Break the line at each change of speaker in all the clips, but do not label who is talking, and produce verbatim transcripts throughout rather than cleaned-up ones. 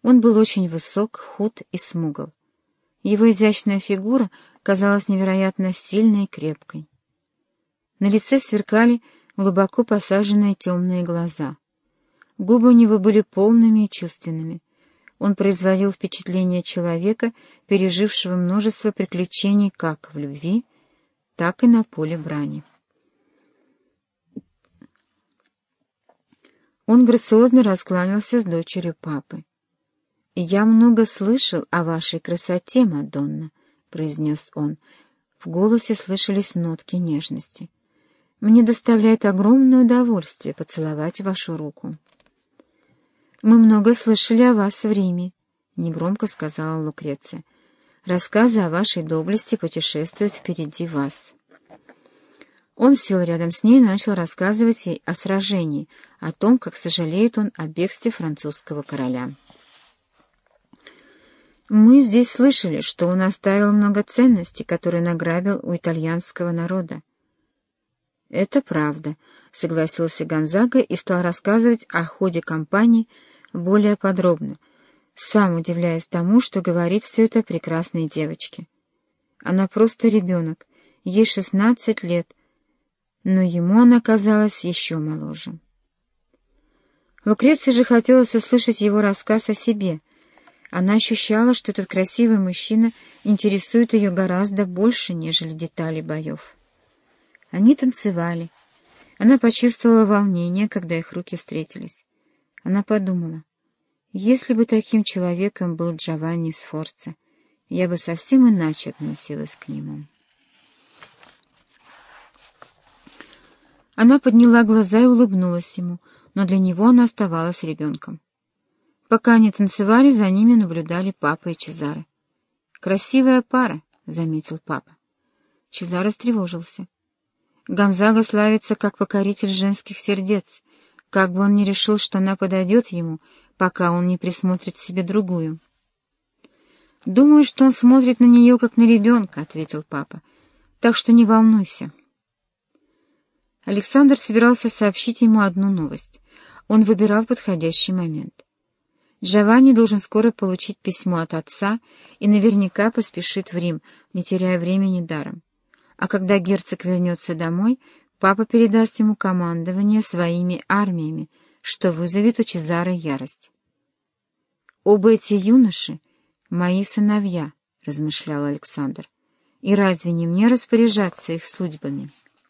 Он был очень высок, худ и смугл. Его изящная фигура казалась невероятно сильной и крепкой. На лице сверкали глубоко посаженные темные глаза. Губы у него были полными и чувственными. Он производил впечатление человека, пережившего множество приключений как в любви, так и на поле брани. Он грациозно раскланялся с дочерью папы. «Я много слышал о вашей красоте, Мадонна», — произнес он. В голосе слышались нотки нежности. «Мне доставляет огромное удовольствие поцеловать вашу руку». «Мы много слышали о вас в Риме», — негромко сказала Лукреция. «Рассказы о вашей доблести путешествуют впереди вас». Он сел рядом с ней и начал рассказывать ей о сражении, о том, как сожалеет он о бегстве французского короля. «Мы здесь слышали, что он оставил много ценностей, которые награбил у итальянского народа». «Это правда», — согласился Гонзага и стал рассказывать о ходе кампании более подробно, сам удивляясь тому, что говорит все это прекрасной девочке. Она просто ребенок, ей шестнадцать лет, но ему она казалась еще моложе. Лукреции же хотелось услышать его рассказ о себе. Она ощущала, что этот красивый мужчина интересует ее гораздо больше, нежели детали боев. Они танцевали. Она почувствовала волнение, когда их руки встретились. Она подумала, если бы таким человеком был Джованни Сфорца, я бы совсем иначе относилась к нему. Она подняла глаза и улыбнулась ему, но для него она оставалась ребенком. Пока они танцевали, за ними наблюдали папа и Чезаре. «Красивая пара», — заметил папа. Чезаре встревожился. Гонзага славится как покоритель женских сердец, как бы он ни решил, что она подойдет ему, пока он не присмотрит себе другую. «Думаю, что он смотрит на нее, как на ребенка», — ответил папа. «Так что не волнуйся». Александр собирался сообщить ему одну новость. Он выбирал подходящий момент. Джованни должен скоро получить письмо от отца и наверняка поспешит в Рим, не теряя времени даром. А когда герцог вернется домой, папа передаст ему командование своими армиями, что вызовет у Чезаре ярость. «Оба эти юноши — мои сыновья», — размышлял Александр, — «и разве не мне распоряжаться их судьбами?»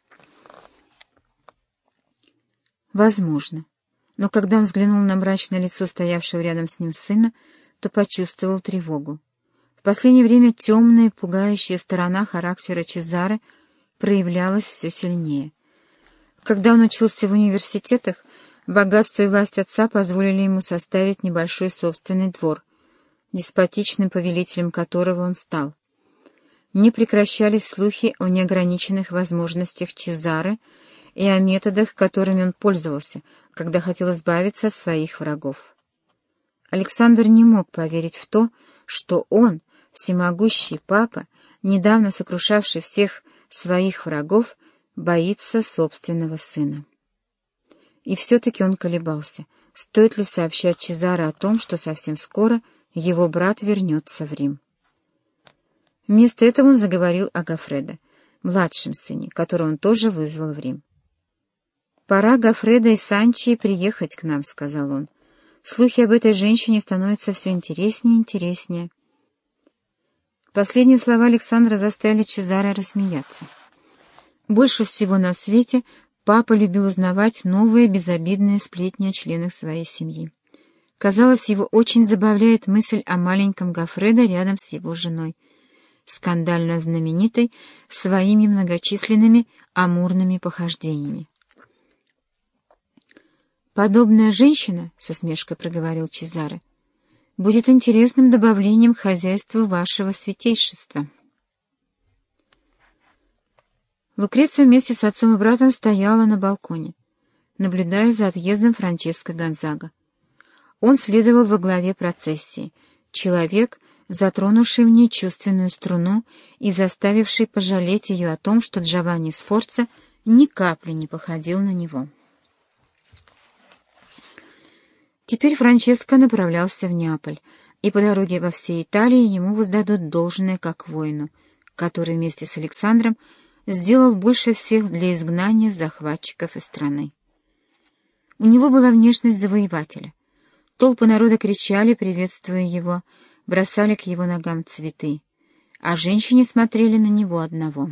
Возможно. Но когда он взглянул на мрачное лицо стоявшего рядом с ним сына, то почувствовал тревогу. В последнее время темная, пугающая сторона характера Чезаре проявлялась все сильнее. Когда он учился в университетах, богатство и власть отца позволили ему составить небольшой собственный двор, деспотичным повелителем которого он стал. Не прекращались слухи о неограниченных возможностях Чезаре и о методах, которыми он пользовался, когда хотел избавиться от своих врагов. Александр не мог поверить в то, что он, всемогущий папа, недавно сокрушавший всех своих врагов, боится собственного сына. И все-таки он колебался, стоит ли сообщать Чезаре о том, что совсем скоро его брат вернется в Рим. Вместо этого он заговорил о Гоффредо, младшем сыне, которого он тоже вызвал в Рим. «Пора Гоффредо и Санчи приехать к нам», — сказал он. «Слухи об этой женщине становятся все интереснее и интереснее». Последние слова Александра заставили Чезаре рассмеяться. Больше всего на свете папа любил узнавать новые безобидные сплетни о членах своей семьи. Казалось, его очень забавляет мысль о маленьком Гоффредо рядом с его женой, скандально знаменитой своими многочисленными амурными похождениями. «Подобная женщина, — с усмешкой проговорил Чезаре, — будет интересным добавлением к хозяйству вашего святейшества». Лукреция вместе с отцом и братом стояла на балконе, наблюдая за отъездом Франческо Гонзага. Он следовал во главе процессии, человек, затронувший в ней чувственную струну и заставивший пожалеть ее о том, что Джованни Сфорца ни капли не походил на него. Теперь Франческо направлялся в Неаполь, и по дороге во всей Италии ему воздадут должное как воину, который вместе с Александром сделал больше всех для изгнания захватчиков из страны. У него была внешность завоевателя. Толпы народа кричали, приветствуя его, бросали к его ногам цветы, а женщины смотрели на него одного.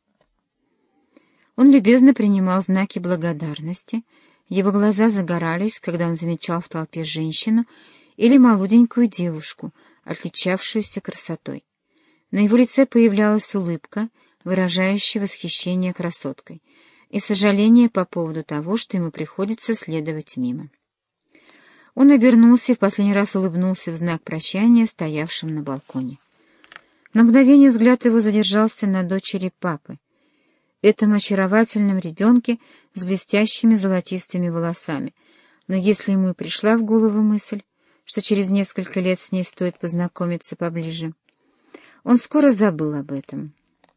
Он любезно принимал знаки благодарности, его глаза загорались, когда он замечал в толпе женщину или молоденькую девушку, отличавшуюся красотой. На его лице появлялась улыбка, выражающая восхищение красоткой, и сожаление по поводу того, что ему приходится следовать мимо. Он обернулся и в последний раз улыбнулся в знак прощания стоявшим на балконе. На мгновение взгляд его задержался на дочери папы, этом очаровательном ребенке с блестящими золотистыми волосами, но если ему и пришла в голову мысль, что через несколько лет с ней стоит познакомиться поближе, он скоро забыл об этом.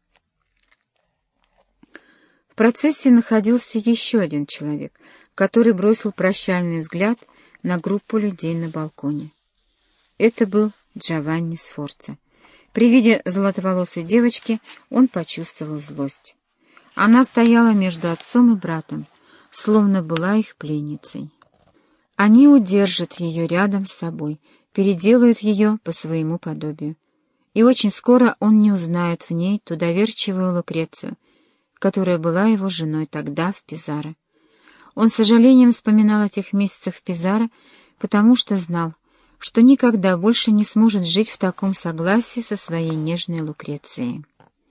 В процессе находился еще один человек, который бросил прощальный взгляд на группу людей на балконе. Это был Джованни Сфорца. При виде золотоволосой девочки он почувствовал злость. Она стояла между отцом и братом, словно была их пленницей. Они удержат ее рядом с собой, переделают ее по своему подобию. И очень скоро он не узнает в ней ту доверчивую Лукрецию, которая была его женой тогда в Пизаро. Он с сожалением вспоминал о тех месяцах в Пизаро, потому что знал, что никогда больше не сможет жить в таком согласии со своей нежной Лукрецией.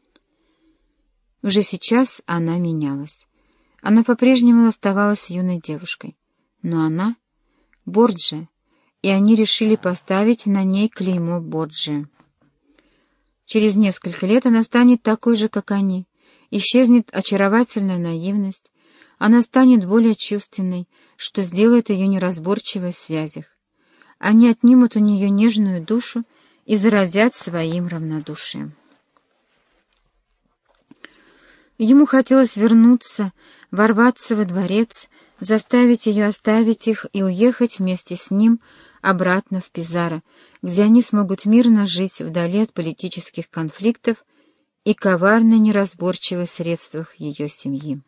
Уже сейчас она менялась. Она по-прежнему оставалась юной девушкой, но она — Борджиа, и они решили поставить на ней клеймо Борджиа. Через несколько лет она станет такой же, как они, исчезнет очаровательная наивность, она станет более чувственной, что сделает ее неразборчивой в связях. Они отнимут у нее нежную душу и заразят своим равнодушием. Ему хотелось вернуться, ворваться во дворец, заставить ее оставить их и уехать вместе с ним обратно в Пизаро, где они смогут мирно жить вдали от политических конфликтов и коварной неразборчивой средствах ее семьи.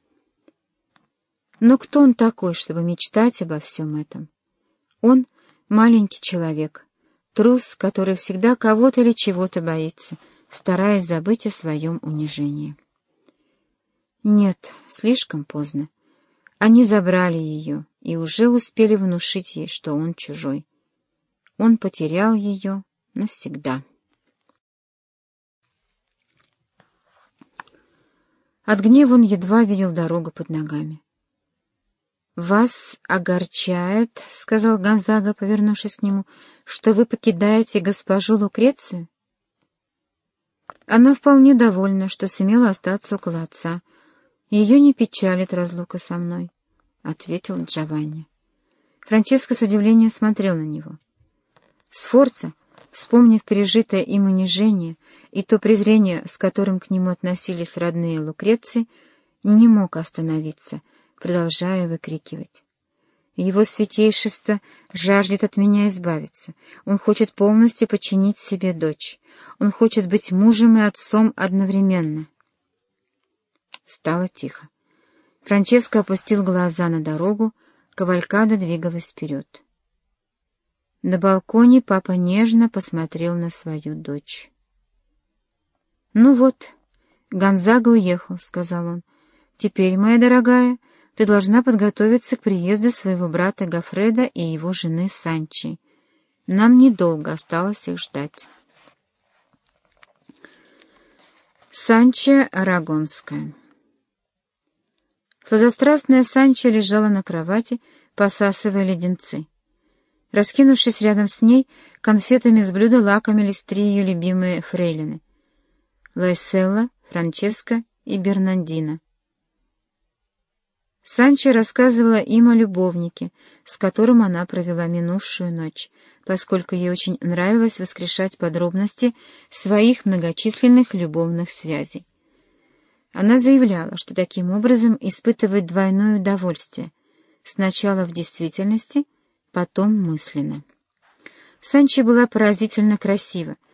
Но кто он такой, чтобы мечтать обо всем этом? Он — маленький человек, трус, который всегда кого-то или чего-то боится, стараясь забыть о своем унижении. Нет, слишком поздно. Они забрали ее и уже успели внушить ей, что он чужой. Он потерял ее навсегда. От гнева он едва видел дорогу под ногами. «Вас огорчает, — сказал Гонзага, повернувшись к нему, — что вы покидаете госпожу Лукрецию?» Она вполне довольна, что сумела остаться около отца. Ее не печалит разлука со мной, — ответил Джованни. Франческо с удивлением смотрел на него. Сфорца, вспомнив пережитое им унижение и то презрение, с которым к нему относились родные Лукреции, не мог остановиться, продолжая выкрикивать: «Его святейшество жаждет от меня избавиться. Он хочет полностью подчинить себе дочь. Он хочет быть мужем и отцом одновременно». Стало тихо. Франческо опустил глаза на дорогу, кавалькада двигалась вперед. На балконе папа нежно посмотрел на свою дочь. «Ну вот, Гонзага уехал», — сказал он. «Теперь, моя дорогая, ты должна подготовиться к приезду своего брата Гоффредо и его жены Санчи. Нам недолго осталось их ждать». Санча Арагонская. Сладострастная Санча лежала на кровати, посасывая леденцы. Раскинувшись рядом с ней, конфетами с блюда лакомились три ее любимые фрейлины — Лайселла, Франческа и Бернандина. Санча рассказывала им о любовнике, с которым она провела минувшую ночь, поскольку ей очень нравилось воскрешать подробности своих многочисленных любовных связей. Она заявляла, что таким образом испытывает двойное удовольствие — сначала в действительности, потом мысленно. Санчо была поразительно красива,